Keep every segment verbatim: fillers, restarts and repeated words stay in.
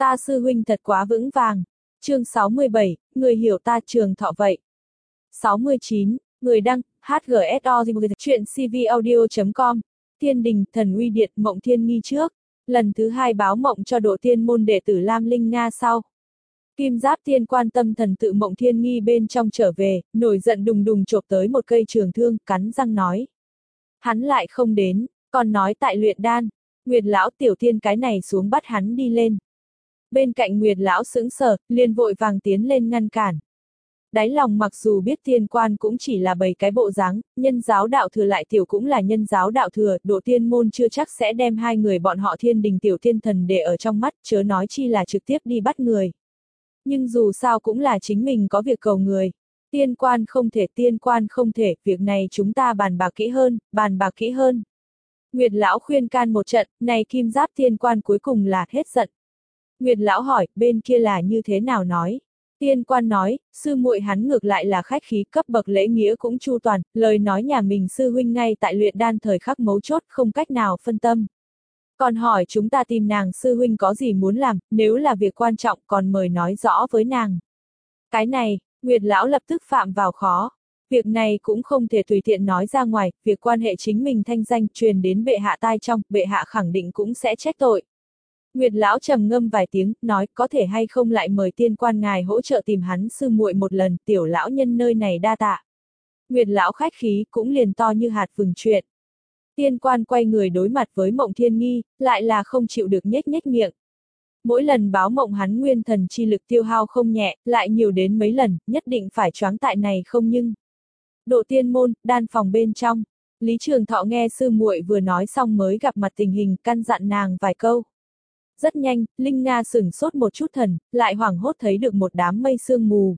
Ta sư huynh thật quá vững vàng. Chương sáu mươi bảy, người hiểu ta Trường Thọ vậy. sáu mươi chín, người đăng, hát giê ét o chuyện cvaudio chấm com. Thiên đình, thần uy điện, mộng thiên nghi trước. Lần thứ hai báo mộng cho độ tiên môn đệ tử Lam Linh Nga sau. Kim Giáp Tiên quan tâm thần tự mộng thiên nghi bên trong trở về, nổi giận đùng đùng chộp tới một cây trường thương, cắn răng nói. Hắn lại không đến, còn nói tại luyện đan. Nguyệt lão tiểu thiên cái này xuống bắt hắn đi lên. Bên cạnh Nguyệt lão sững sờ, liền vội vàng tiến lên ngăn cản. Đáy lòng mặc dù biết tiên quan cũng chỉ là bầy cái bộ dáng, nhân giáo đạo thừa lại tiểu cũng là nhân giáo đạo thừa, độ tiên môn chưa chắc sẽ đem hai người bọn họ thiên đình tiểu thiên thần để ở trong mắt, chớ nói chi là trực tiếp đi bắt người. Nhưng dù sao cũng là chính mình có việc cầu người. Tiên quan không thể, tiên quan không thể, việc này chúng ta bàn bạc kỹ hơn, bàn bạc kỹ hơn. Nguyệt lão khuyên can một trận, này Kim Giáp tiên quan cuối cùng là hết giận. Nguyệt lão hỏi, bên kia là như thế nào nói? Tiên quan nói, sư muội hắn ngược lại là khách khí, cấp bậc lễ nghĩa cũng chu toàn, lời nói nhà mình sư huynh ngay tại luyện đan thời khắc mấu chốt không cách nào phân tâm. Còn hỏi chúng ta tìm nàng sư huynh có gì muốn làm, nếu là việc quan trọng còn mời nói rõ với nàng. Cái này, Nguyệt lão lập tức phạm vào khó. Việc này cũng không thể tùy tiện nói ra ngoài, việc quan hệ chính mình thanh danh truyền đến bệ hạ tai trong, bệ hạ khẳng định cũng sẽ trách tội. Nguyệt lão trầm ngâm vài tiếng, nói có thể hay không lại mời tiên quan ngài hỗ trợ tìm hắn sư muội một lần, tiểu lão nhân nơi này đa tạ. Nguyệt lão khách khí cũng liền to như hạt vừng chuyện. Tiên quan quay người đối mặt với mộng thiên nghi, lại là không chịu được nhếch nhếch miệng. Mỗi lần báo mộng hắn nguyên thần chi lực tiêu hao không nhẹ, lại nhiều đến mấy lần, nhất định phải choáng tại này không nhưng. Độ tiên môn, đan phòng bên trong. Lý Trường Thọ nghe sư muội vừa nói xong mới gặp mặt tình hình, căn dặn nàng vài câu. Rất nhanh, Linh Nga sửng sốt một chút thần, lại hoảng hốt thấy được một đám mây sương mù.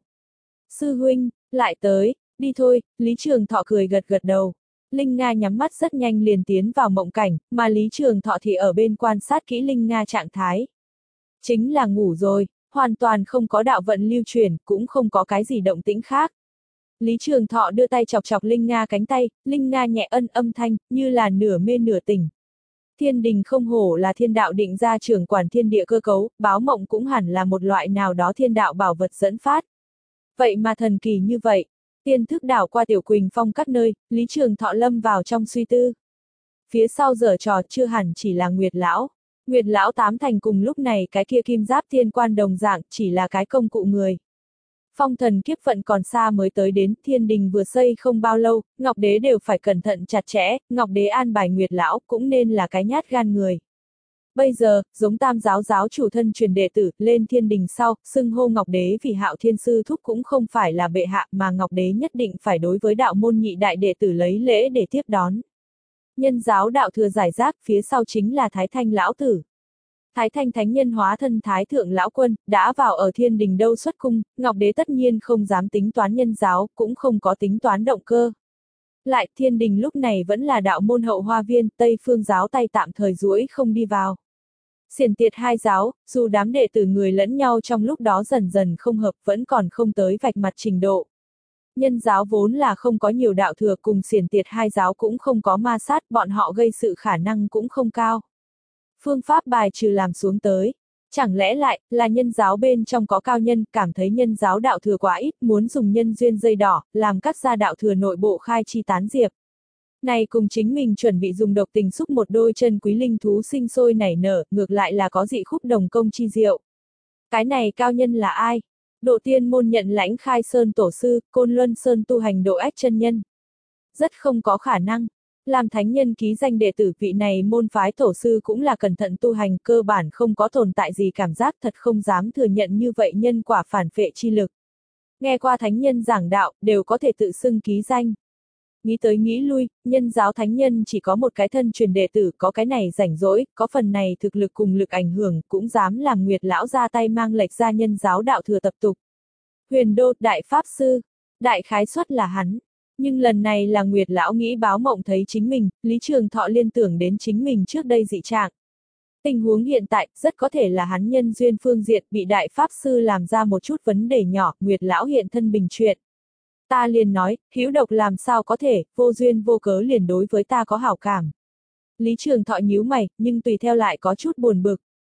Sư huynh, lại tới, đi thôi, Lý Trường Thọ cười gật gật đầu. Linh Nga nhắm mắt rất nhanh liền tiến vào mộng cảnh, mà Lý Trường Thọ thì ở bên quan sát kỹ Linh Nga trạng thái. Chính là ngủ rồi, hoàn toàn không có đạo vận lưu chuyển, cũng không có cái gì động tĩnh khác. Lý Trường Thọ đưa tay chọc chọc Linh Nga cánh tay, Linh Nga nhẹ ân âm thanh, như là nửa mê nửa tỉnh. Thiên đình không hổ là thiên đạo định ra trưởng quản thiên địa cơ cấu, báo mộng cũng hẳn là một loại nào đó thiên đạo bảo vật dẫn phát. Vậy mà thần kỳ như vậy, tiên thức đảo qua Tiểu Quỳnh Phong các nơi, Lý Trường Thọ lâm vào trong suy tư. Phía sau giở trò chưa hẳn chỉ là Nguyệt lão. Nguyệt lão tám thành cùng lúc này cái kia Kim Giáp tiên quan đồng dạng chỉ là cái công cụ người. Phong thần kiếp vận còn xa mới tới đến, thiên đình vừa xây không bao lâu, Ngọc Đế đều phải cẩn thận chặt chẽ, Ngọc Đế an bài Nguyệt lão cũng nên là cái nhát gan người. Bây giờ, giống tam giáo giáo chủ thân truyền đệ tử, lên thiên đình sau, xưng hô Ngọc Đế vì Hạo Thiên Sư Thúc cũng không phải là bệ hạ mà Ngọc Đế nhất định phải đối với đạo môn nhị đại đệ tử lấy lễ để tiếp đón. Nhân giáo đạo thừa giải rác, phía sau chính là Thái Thanh lão tử. Thái Thanh thánh nhân hóa thân Thái Thượng lão quân, đã vào ở thiên đình đâu xuất cung, Ngọc Đế tất nhiên không dám tính toán nhân giáo, cũng không có tính toán động cơ. Lại, thiên đình lúc này vẫn là đạo môn hậu hoa viên, Tây Phương giáo tay tạm thời duỗi không đi vào. Xiển tiệt hai giáo, dù đám đệ tử người lẫn nhau trong lúc đó dần dần không hợp vẫn còn không tới vạch mặt trình độ. Nhân giáo vốn là không có nhiều đạo thừa cùng xiển tiệt hai giáo cũng không có ma sát, bọn họ gây sự khả năng cũng không cao. Phương pháp bài trừ làm xuống tới. Chẳng lẽ lại, là nhân giáo bên trong có cao nhân, cảm thấy nhân giáo đạo thừa quá ít, muốn dùng nhân duyên dây đỏ, làm các gia đạo thừa nội bộ khai chi tán diệp. Này cùng chính mình chuẩn bị dùng độc tình xúc một đôi chân quý linh thú sinh sôi nảy nở, ngược lại là có dị khúc đồng công chi diệu. Cái này cao nhân là ai? Độ tiên môn nhận lãnh Khai Sơn tổ sư, Côn Luân Sơn tu hành độ ách chân nhân. Rất không có khả năng. Làm thánh nhân ký danh đệ tử vị này môn phái tổ sư cũng là cẩn thận tu hành, cơ bản không có tồn tại gì cảm giác, thật không dám thừa nhận như vậy nhân quả phản phệ chi lực. Nghe qua thánh nhân giảng đạo, đều có thể tự xưng ký danh. Nghĩ tới nghĩ lui, nhân giáo thánh nhân chỉ có một cái thân truyền đệ tử, có cái này rảnh rỗi, có phần này thực lực cùng lực ảnh hưởng, cũng dám làm Nguyệt lão ra tay mang lệch ra nhân giáo đạo thừa tập tục. Huyền Đô, đại pháp sư, đại khái suất là hắn. Nhưng lần này là Nguyệt lão nghĩ báo mộng thấy chính mình, Lý Trường Thọ liên tưởng đến chính mình trước đây dị trạng. Tình huống hiện tại, rất có thể là hắn nhân duyên phương diện bị đại pháp sư làm ra một chút vấn đề nhỏ, Nguyệt lão hiện thân bình chuyện. Ta liền nói, hữu độc làm sao có thể, vô duyên vô cớ liền đối với ta có hảo cảm. Lý Trường Thọ nhíu mày, nhưng tùy theo lại có chút buồn bực.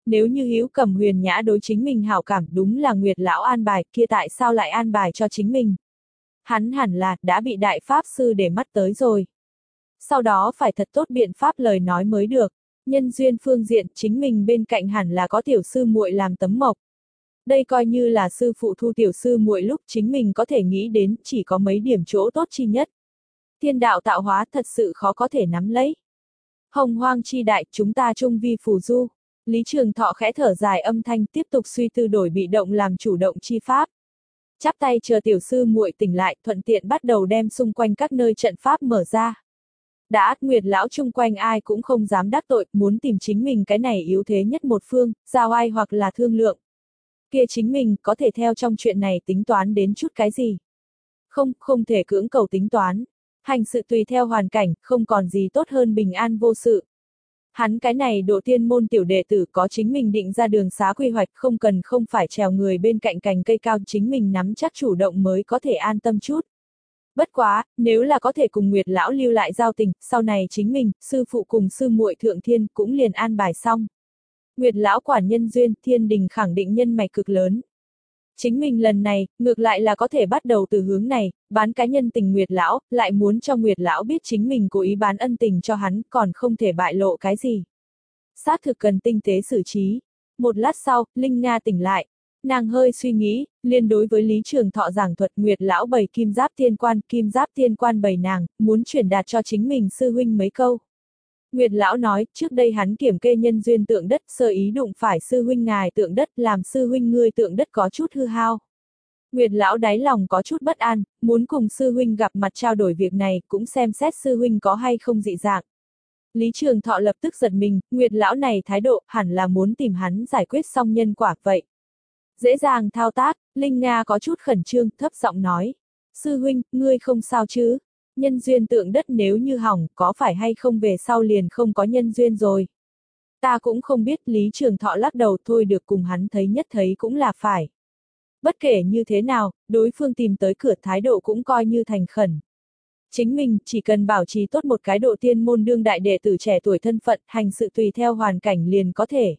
Nếu như Hữu Cầm Huyền Nhã đối chính mình hảo cảm đúng là Nguyệt lão an bài, kia tại sao lại an bài cho chính mình? Hắn hẳn là đã bị đại pháp sư để mắt tới rồi. Sau đó phải thật tốt biện pháp lời nói mới được. Nhân duyên phương diện, chính mình bên cạnh hẳn là có tiểu sư muội làm tấm mộc. Đây coi như là sư phụ thu tiểu sư muội lúc chính mình có thể nghĩ đến, chỉ có mấy điểm chỗ tốt chi nhất. Thiên đạo tạo hóa thật sự khó có thể nắm lấy. Hồng hoang chi đại, chúng ta chung vi phù du. Lý Trường Thọ khẽ thở dài âm thanh, tiếp tục suy tư đổi bị động làm chủ động chi pháp. Chắp tay chờ tiểu sư muội tỉnh lại, thuận tiện bắt đầu đem xung quanh các nơi trận pháp mở ra. Đã, Nguyệt lão chung quanh ai cũng không dám đắc tội, muốn tìm chính mình cái này yếu thế nhất một phương, giao ai hoặc là thương lượng. Kia chính mình có thể theo trong chuyện này tính toán đến chút cái gì? Không, không thể cưỡng cầu tính toán. Hành sự tùy theo hoàn cảnh, không còn gì tốt hơn bình an vô sự. Hắn cái này độ tiên môn tiểu đệ tử có chính mình định ra đường xá quy hoạch, không cần không phải trèo người bên cạnh cành cây cao, chính mình nắm chắc chủ động mới có thể an tâm chút. Bất quá, nếu là có thể cùng Nguyệt lão lưu lại giao tình, sau này chính mình, sư phụ cùng sư muội thượng thiên cũng liền an bài xong. Nguyệt lão quả nhân duyên, thiên đình khẳng định nhân mạch cực lớn. Chính mình lần này, ngược lại là có thể bắt đầu từ hướng này, bán cá nhân tình Nguyệt lão, lại muốn cho Nguyệt lão biết chính mình cố ý bán ân tình cho hắn, còn không thể bại lộ cái gì. Xác thực cần tinh tế xử trí. Một lát sau, Linh Nga tỉnh lại. Nàng hơi suy nghĩ, liên đối với Lý Trường Thọ giảng thuật Nguyệt lão bày kim giáp tiên quan, kim giáp tiên quan bày nàng, muốn truyền đạt cho chính mình sư huynh mấy câu. Nguyệt lão nói, trước đây hắn kiểm kê nhân duyên tượng đất, sơ ý đụng phải sư huynh ngài tượng đất, làm sư huynh ngươi tượng đất có chút hư hao. Nguyệt lão đáy lòng có chút bất an, muốn cùng sư huynh gặp mặt trao đổi việc này, cũng xem xét sư huynh có hay không dị dạng. Lý Trường Thọ lập tức giật mình, Nguyệt lão này thái độ, hẳn là muốn tìm hắn giải quyết xong nhân quả vậy. Dễ dàng thao tác, Linh Nga có chút khẩn trương, thấp giọng nói. Sư huynh, ngươi không sao chứ? Nhân duyên tượng đất nếu như hỏng, có phải hay không về sau liền không có nhân duyên rồi? Ta cũng không biết, Lý Trường Thọ lắc đầu, thôi được, cùng hắn thấy nhất thấy cũng là phải. Bất kể như thế nào, đối phương tìm tới cửa thái độ cũng coi như thành khẩn. Chính mình, chỉ cần bảo trì tốt một cái độ tiên môn đương đại đệ tử trẻ tuổi thân phận, hành sự tùy theo hoàn cảnh liền có thể.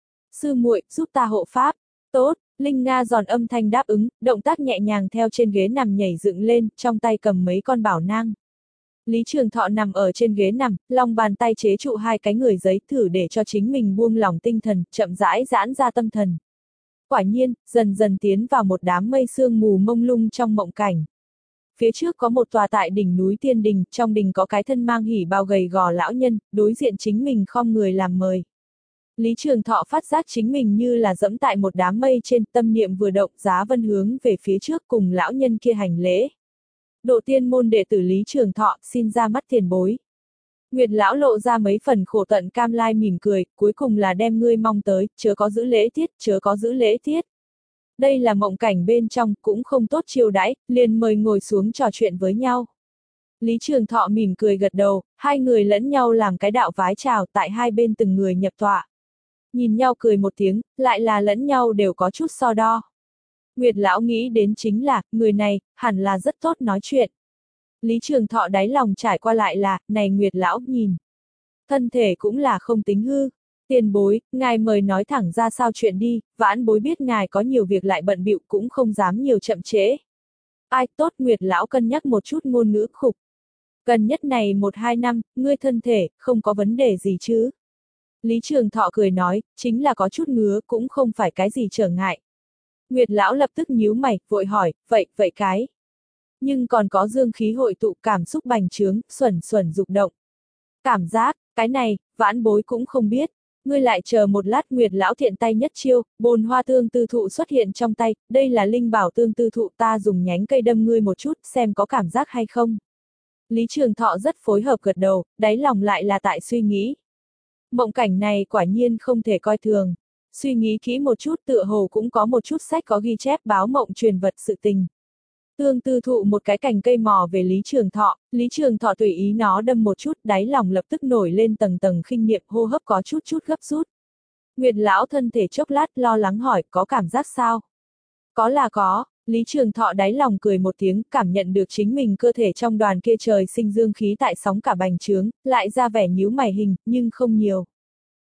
Sư muội, giúp ta hộ pháp. Tốt, Linh Nga giòn âm thanh đáp ứng, động tác nhẹ nhàng theo trên ghế nằm nhảy dựng lên, trong tay cầm mấy con bảo nang. Lý Trường Thọ nằm ở trên ghế nằm, lòng bàn tay chế trụ hai cái người giấy, thử để cho chính mình buông lỏng tinh thần, chậm rãi giãn ra tâm thần. Quả nhiên, dần dần tiến vào một đám mây sương mù mông lung trong mộng cảnh. Phía trước có một tòa tại đỉnh núi Tiên Đình, trong đình có cái thân mang hỉ bào gầy gò lão nhân, đối diện chính mình khom người làm mời. Lý Trường Thọ phát giác chính mình như là dẫm tại một đám mây trên, tâm niệm vừa động, giá vân hướng về phía trước cùng lão nhân kia hành lễ. Độ tiên môn đệ tử Lý Trường Thọ, xin ra mắt tiền bối. Nguyệt lão lộ ra mấy phần khổ tận cam lai mỉm cười, cuối cùng là đem ngươi mong tới, chớ có giữ lễ tiết, chớ có giữ lễ tiết. Đây là mộng cảnh bên trong, cũng không tốt chiêu đãi, liền mời ngồi xuống trò chuyện với nhau. Lý Trường Thọ mỉm cười gật đầu, hai người lẫn nhau làm cái đạo vái chào, tại hai bên từng người nhập tọa. Nhìn nhau cười một tiếng, lại là lẫn nhau đều có chút so đo. Nguyệt lão nghĩ đến chính là, người này, hẳn là rất tốt nói chuyện. Lý Trường Thọ đáy lòng trải qua lại là, này Nguyệt lão nhìn. Thân thể cũng là không tính hư. Tiền bối, ngài mời nói thẳng ra sao chuyện đi, vãn bối biết ngài có nhiều việc lại bận bịu cũng không dám nhiều chậm trễ. Ai tốt, Nguyệt lão cân nhắc một chút ngôn ngữ khục. Gần nhất này một hai năm, ngươi thân thể, không có vấn đề gì chứ. Lý Trường Thọ cười nói, chính là có chút ngứa, cũng không phải cái gì trở ngại. Nguyệt lão lập tức nhíu mày, vội hỏi, vậy, vậy cái. Nhưng còn có dương khí hội tụ, cảm xúc bành trướng, xuẩn xuẩn dục động. Cảm giác, cái này, vãn bối cũng không biết. Ngươi lại chờ một lát, Nguyệt lão thiện tay nhất chiêu, bồn hoa tương tư thụ xuất hiện trong tay, đây là linh bảo tương tư thụ, ta dùng nhánh cây đâm ngươi một chút, xem có cảm giác hay không. Lý Trường Thọ rất phối hợp gật đầu, đáy lòng lại là tại suy nghĩ. Mộng cảnh này quả nhiên không thể coi thường. Suy nghĩ kỹ một chút, tựa hồ cũng có một chút sách có ghi chép báo mộng truyền vật sự tình. Tương tư thụ một cái cành cây mò về Lý Trường Thọ, Lý Trường Thọ tùy ý nó đâm một chút, đáy lòng lập tức nổi lên tầng tầng khinh niệm, hô hấp có chút chút gấp rút. Nguyệt lão thân thể chốc lát lo lắng hỏi, có cảm giác sao? Có là có. Lý Trường Thọ đáy lòng cười một tiếng, cảm nhận được chính mình cơ thể trong đoàn kia trời sinh dương khí tại sóng cả bành trướng, lại ra vẻ nhíu mày hình, nhưng không nhiều.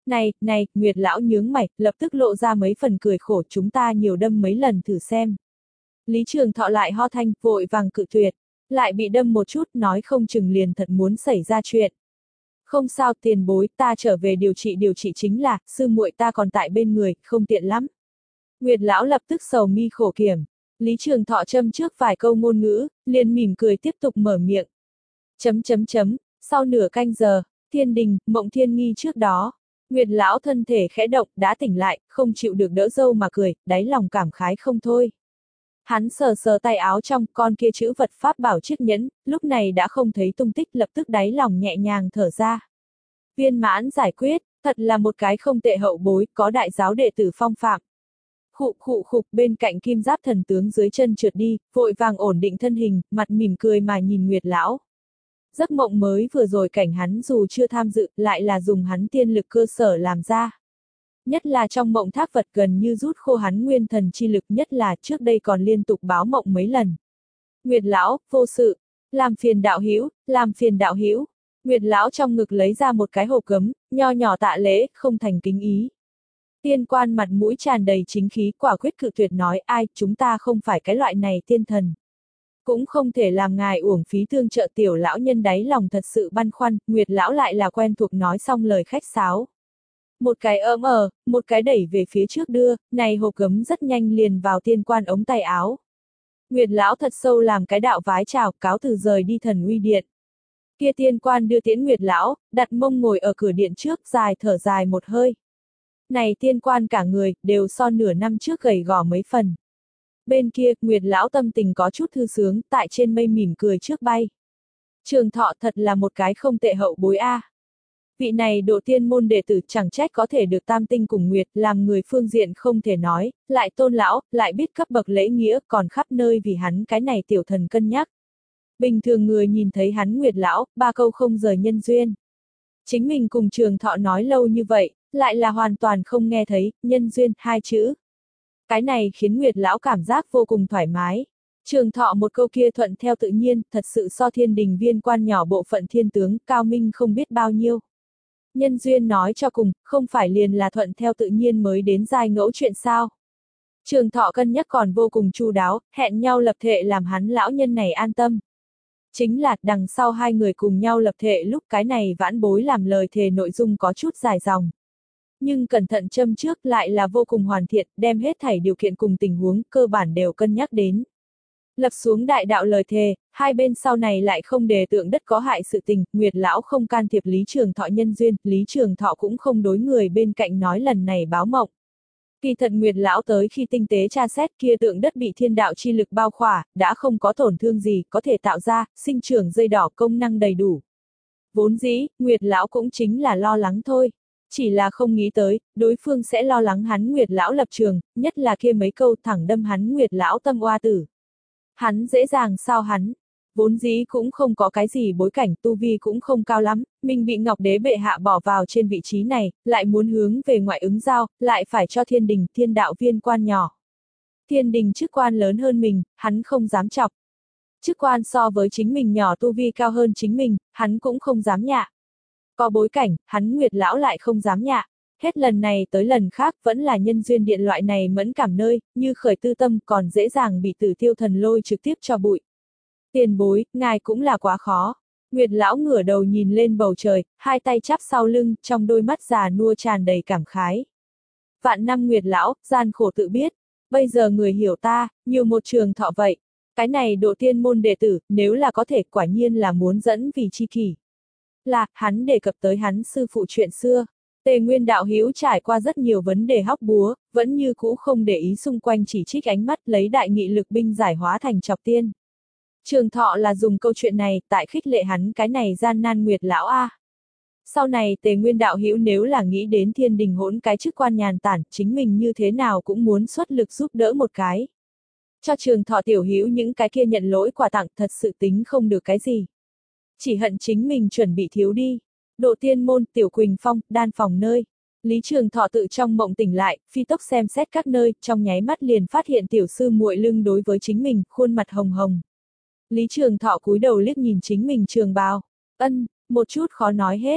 Này, này, Nguyệt lão nhướng mày, lập tức lộ ra mấy phần cười khổ, chúng ta nhiều đâm mấy lần thử xem. Lý Trường Thọ lại ho thanh, vội vàng cự tuyệt, lại bị đâm một chút, nói không chừng liền thật muốn xảy ra chuyện. Không sao, tiền bối, ta trở về điều trị điều trị chính là, sư muội ta còn tại bên người, không tiện lắm. Nguyệt lão lập tức sầu mi khổ kiểm. Lý Trường Thọ châm trước vài câu ngôn ngữ, liền mỉm cười tiếp tục mở miệng. Chấm chấm chấm, sau nửa canh giờ, thiên đình, mộng thiên nghi trước đó. Nguyệt lão thân thể khẽ động, đã tỉnh lại, không chịu được đỡ dâu mà cười, đáy lòng cảm khái không thôi. Hắn sờ sờ tay áo trong, con kia chữ vật pháp bảo chiếc nhẫn, lúc này đã không thấy tung tích, lập tức đáy lòng nhẹ nhàng thở ra. Viên mãn giải quyết, thật là một cái không tệ hậu bối, có đại giáo đệ tử phong phạm. Khụ khụ khục bên cạnh kim giáp thần tướng dưới chân trượt đi, vội vàng ổn định thân hình, mặt mỉm cười mà nhìn Nguyệt lão. Giấc mộng mới vừa rồi cảnh hắn dù chưa tham dự, lại là dùng hắn tiên lực cơ sở làm ra. Nhất là trong mộng thác vật gần như rút khô hắn nguyên thần chi lực, nhất là trước đây còn liên tục báo mộng mấy lần. Nguyệt lão, vô sự, làm phiền đạo hữu, làm phiền đạo hữu. Nguyệt lão trong ngực lấy ra một cái hộp gấm, nho nhỏ tạ lễ, không thành kính ý. Tiên quan mặt mũi tràn đầy chính khí, quả quyết cự tuyệt nói, ai, chúng ta không phải cái loại này tiên thần. Cũng không thể làm ngài uổng phí tương trợ. Tiểu lão nhân đáy lòng thật sự băn khoăn, Nguyệt lão lại là quen thuộc nói xong lời khách sáo. Một cái ấm ờ, một cái đẩy về phía trước đưa, này hộp gấm rất nhanh liền vào tiên quan ống tay áo. Nguyệt lão thật sâu làm cái đạo vái chào, cáo từ rời đi thần uy điện. Kia tiên quan đưa tiễn Nguyệt lão, đặt mông ngồi ở cửa điện trước, dài thở dài một hơi. Này tiên quan cả người, đều so nửa năm trước gầy gò mấy phần. Bên kia, Nguyệt lão tâm tình có chút thư sướng, tại trên mây mỉm cười trước bay. Trường Thọ thật là một cái không tệ hậu bối a. À. Vị này độ tiên môn đệ tử chẳng trách có thể được tam tinh cùng Nguyệt, làm người phương diện không thể nói, lại tôn lão, lại biết cấp bậc lễ nghĩa, còn khắp nơi vì hắn cái này tiểu thần cân nhắc. Bình thường người nhìn thấy hắn Nguyệt lão, ba câu không rời nhân duyên. Chính mình cùng Trường Thọ nói lâu như vậy, lại là hoàn toàn không nghe thấy, nhân duyên, hai chữ. Cái này khiến Nguyệt lão cảm giác vô cùng thoải mái. Trường Thọ một câu kia thuận theo tự nhiên, thật sự so thiên đình viên quan nhỏ bộ phận thiên tướng, cao minh không biết bao nhiêu. Nhân duyên nói cho cùng, không phải liền là thuận theo tự nhiên mới đến giai ngẫu chuyện sao. Trường Thọ cân nhắc còn vô cùng chu đáo, hẹn nhau lập thệ làm hắn lão nhân này an tâm. Chính là, đằng sau hai người cùng nhau lập thệ lúc cái này vãn bối làm lời thề nội dung có chút dài dòng. Nhưng cẩn thận châm trước lại là vô cùng hoàn thiện, đem hết thảy điều kiện cùng tình huống, cơ bản đều cân nhắc đến. Lập xuống đại đạo lời thề, hai bên sau này lại không đề tượng đất có hại sự tình, Nguyệt lão không can thiệp Lý Trường Thọ nhân duyên, Lý Trường Thọ cũng không đối người bên cạnh nói lần này báo mộng. Kỳ thật Nguyệt lão tới khi tinh tế tra xét kia tượng đất bị thiên đạo chi lực bao khỏa, đã không có tổn thương gì, có thể tạo ra, sinh trưởng dây đỏ công năng đầy đủ. Vốn dĩ, Nguyệt lão cũng chính là lo lắng thôi. Chỉ là không nghĩ tới, đối phương sẽ lo lắng hắn Nguyệt lão lập trường, nhất là kia mấy câu thẳng đâm hắn Nguyệt lão tâm oa tử. Hắn dễ dàng sao hắn, vốn dĩ cũng không có cái gì bối cảnh, tu vi cũng không cao lắm, mình bị Ngọc Đế bệ hạ bỏ vào trên vị trí này, lại muốn hướng về ngoại ứng giao, lại phải cho thiên đình, thiên đạo viên quan nhỏ. Thiên đình chức quan lớn hơn mình, hắn không dám chọc. Chức quan so với chính mình nhỏ tu vi cao hơn chính mình, hắn cũng không dám nhạ. Có bối cảnh, hắn Nguyệt lão lại không dám nhạ. Hết lần này tới lần khác vẫn là nhân duyên điện loại này mẫn cảm nơi, như khởi tư tâm còn dễ dàng bị tử tiêu thần lôi trực tiếp cho bụi. Tiền bối, ngài cũng là quá khó. Nguyệt lão ngửa đầu nhìn lên bầu trời, hai tay chắp sau lưng, trong đôi mắt già nua tràn đầy cảm khái. Vạn năm Nguyệt lão, gian khổ tự biết. Bây giờ người hiểu ta, nhiều một Trường Thọ vậy. Cái này độ tiên môn đệ tử, nếu là có thể quả nhiên là muốn dẫn vì chi kỷ. Là, hắn đề cập tới hắn sư phụ chuyện xưa. Tề Nguyên đạo hữu trải qua rất nhiều vấn đề hóc búa, vẫn như cũ không để ý xung quanh chỉ trích ánh mắt lấy đại nghị lực binh giải hóa thành chọc tiên. Trường Thọ là dùng câu chuyện này, tại khích lệ hắn cái này gian nan Nguyệt lão a. Sau này Tề Nguyên đạo hữu nếu là nghĩ đến thiên đình hỗn cái chức quan nhàn tản, chính mình như thế nào cũng muốn xuất lực giúp đỡ một cái. Cho Trường Thọ tiểu hữu những cái kia nhận lỗi quà tặng thật sự tính không được cái gì. Chỉ hận chính mình chuẩn bị thiếu đi. Độ tiên môn, Tiểu Quỳnh Phong, đan phòng nơi. Lý Trường Thọ tự trong mộng tỉnh lại, phi tốc xem xét các nơi, trong nháy mắt liền phát hiện tiểu sư muội lưng đối với chính mình, khuôn mặt hồng hồng. Lý Trường Thọ cúi đầu liếc nhìn chính mình trường bào. Ân, một chút khó nói hết.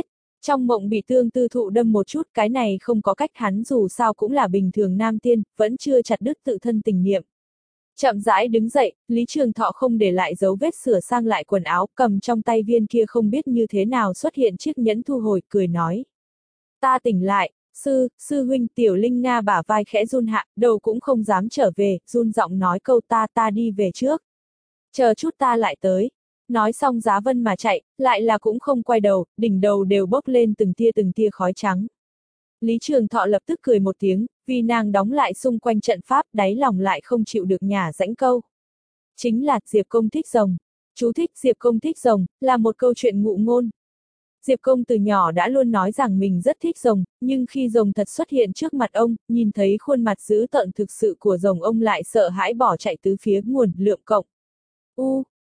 Trong mộng bị tương tư thụ đâm một chút, cái này không có cách, hắn dù sao cũng là bình thường nam tiên, vẫn chưa chặt đứt tự thân tình niệm. Chậm rãi đứng dậy, Lý Trường Thọ không để lại dấu vết, sửa sang lại quần áo, cầm trong tay viên kia không biết như thế nào xuất hiện chiếc nhẫn thu hồi, cười nói. Ta tỉnh lại, sư, sư huynh. Tiểu Linh Nga bả vai khẽ run hạ, đầu cũng không dám trở về, run giọng nói câu ta ta đi về trước. Chờ chút ta lại tới. Nói xong giá vân mà chạy, lại là cũng không quay đầu, đỉnh đầu đều bốc lên từng tia từng tia khói trắng. Lý Trường Thọ lập tức cười một tiếng, vì nàng đóng lại xung quanh trận pháp, đáy lòng lại không chịu được nhả rãnh câu. Chính là, Diệp Công thích rồng. Chú thích Diệp Công thích rồng, là một câu chuyện ngụ ngôn. Diệp Công từ nhỏ đã luôn nói rằng mình rất thích rồng, nhưng khi rồng thật xuất hiện trước mặt ông, nhìn thấy khuôn mặt dữ tợn thực sự của rồng, ông lại sợ hãi bỏ chạy tứ phía nguồn lượng cộng. U,